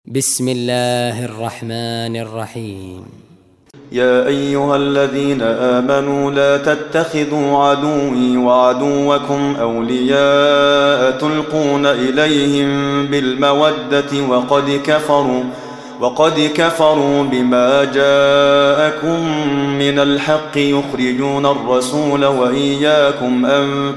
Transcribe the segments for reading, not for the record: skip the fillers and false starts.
بسم الله الرحمن الرحيم. يا أيها الذين آمنوا لا تتخذوا عدوي وعدوكم أولياء تلقون إليهم بالمودة وقد كفروا بما جاءكم من الحق يخرجون الرسول وإياكم أن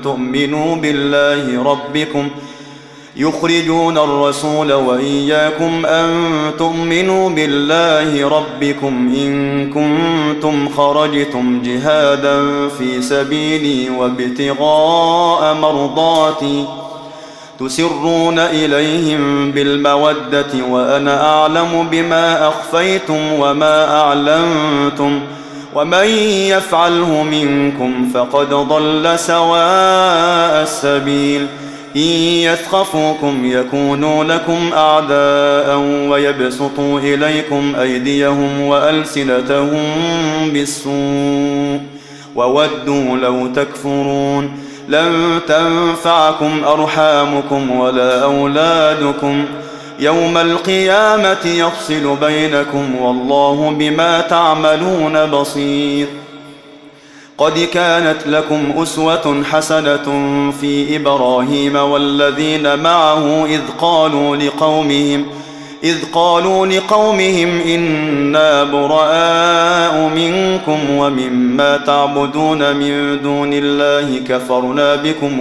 تؤمنوا بالله ربكم إن كنتم خرجتم جهادا في سبيلي وابتغاء مرضاتي تسرون إليهم بالمودة وأنا أعلم بما أخفيتم وما أعلنتم ومن يفعله منكم فقد ضل سواء السبيل إن يثقفوكم يكونوا لكم أعداء ويبسطوا إليكم أيديهم وألسنتهم بالسوء وودوا لو تكفرون لن تنفعكم أرحامكم ولا أولادكم يوم القيامة يفصل بينكم والله بما تعملون بصير. قد كانت لكم أسوة حسنة في إبراهيم والذين معه إذ قالوا لقومهم إنا براء منكم ومما تعبدون من دون الله كفرنا بكم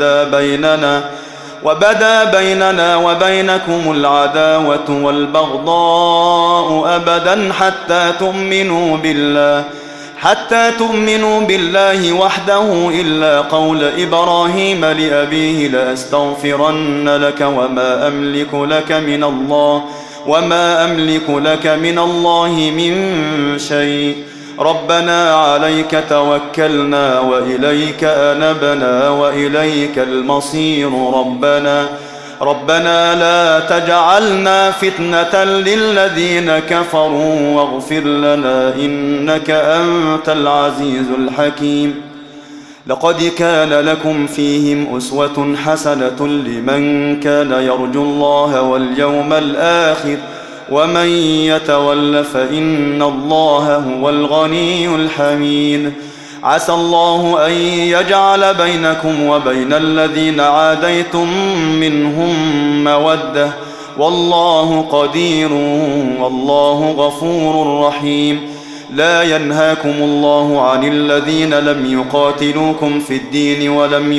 وبدا بيننا وبينكم العداوة والبغضاء أبدا حتى تؤمنوا بالله وحده إلا قول إبراهيم لأبيه لأستغفرن لك وما أملك لك من الله من شيء ربنا عليك توكلنا وإليك أنبنا وإليك المصير ربنا لا تجعلنا فتنة للذين كفروا واغفر لنا إنك أنت العزيز الحكيم. لقد كان لكم فيهم أسوة حسنة لمن كان يرجو الله واليوم الآخر ومن يتول فإن الله هو الغني الحميد. عسى الله أن يجعل بينكم وبين الذين عاديتم منهم مودة والله قدير والله غفور رحيم. لا ينهاكم الله عن الذين لم يقاتلوكم في الدين ولم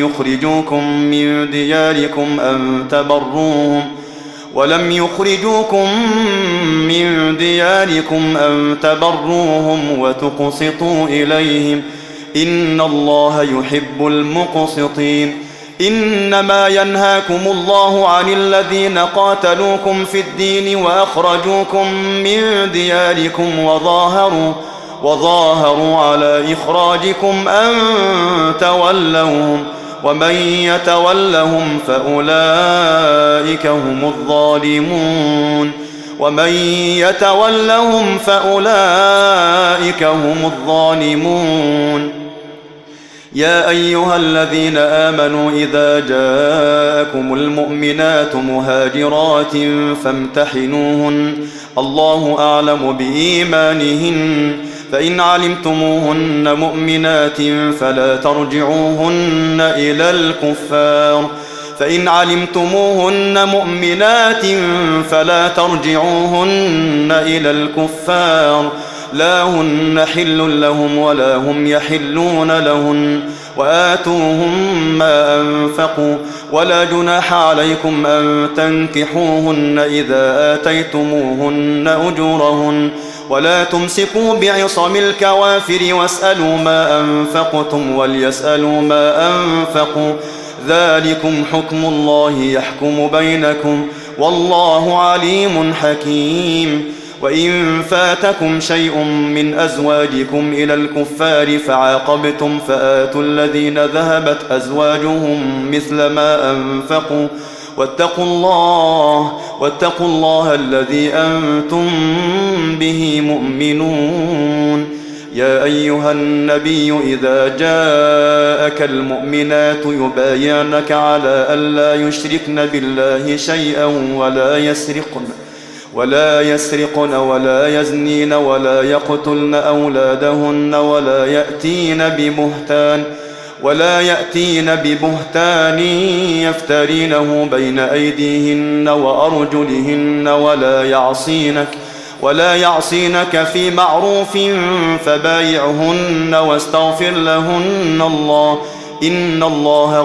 يخرجوكم من دياركم أن تبروهم وتقسطوا إليهم إن الله يحب المقسطين. إنما ينهاكم الله عن الذين قاتلوكم في الدين وأخرجوكم من دياركم وظاهروا على إخراجكم أن تولوهم ومن يتولهم فأولئك هم الظالمون. يا أيها الذين آمنوا إذا جاءكم المؤمنات مهاجرات فامتحنوهن الله أعلم بإيمانهن فإن علمتموهن مؤمنات فلا ترجعوهن إلى الكفار لا هن حل لهم ولا هم يحلون لهن وآتوهم ما أنفقوا ولا جناح عليكم أن تنكحوهن إذا آتيتموهن أجورهن ولا تمسكوا بعصم الكوافر واسألوا ما أنفقتم وليسألوا ما أنفقوا ذلكم حكم الله يحكم بينكم والله عليم حكيم. وإن فاتكم شيء من أزواجكم إلى الكفار فعاقبتم فآتوا الذين ذهبت أزواجهم مثل ما أنفقوا واتقوا الله الذي أنتم به مؤمنون. يا أيها النبي إذا جاءك المؤمنات يبايعنك على ألا يشركن بالله شيئا ولا يسرقن ولا يزنين ولا يقتلن أولادهن ولا يأتين ببهتان يفترينه بين أيديهن وأرجلهن ولا يعصينك في معروف فبايعهن واستغفر لهن الله إن الله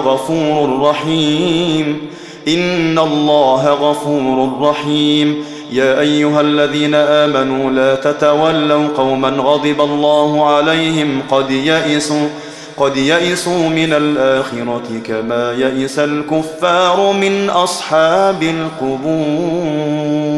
غفور رحيم. يا أيها الذين آمنوا لا تتولوا قوما غضب الله عليهم قد يئسوا من الآخرة كما يئس الكفار من أصحاب القبور.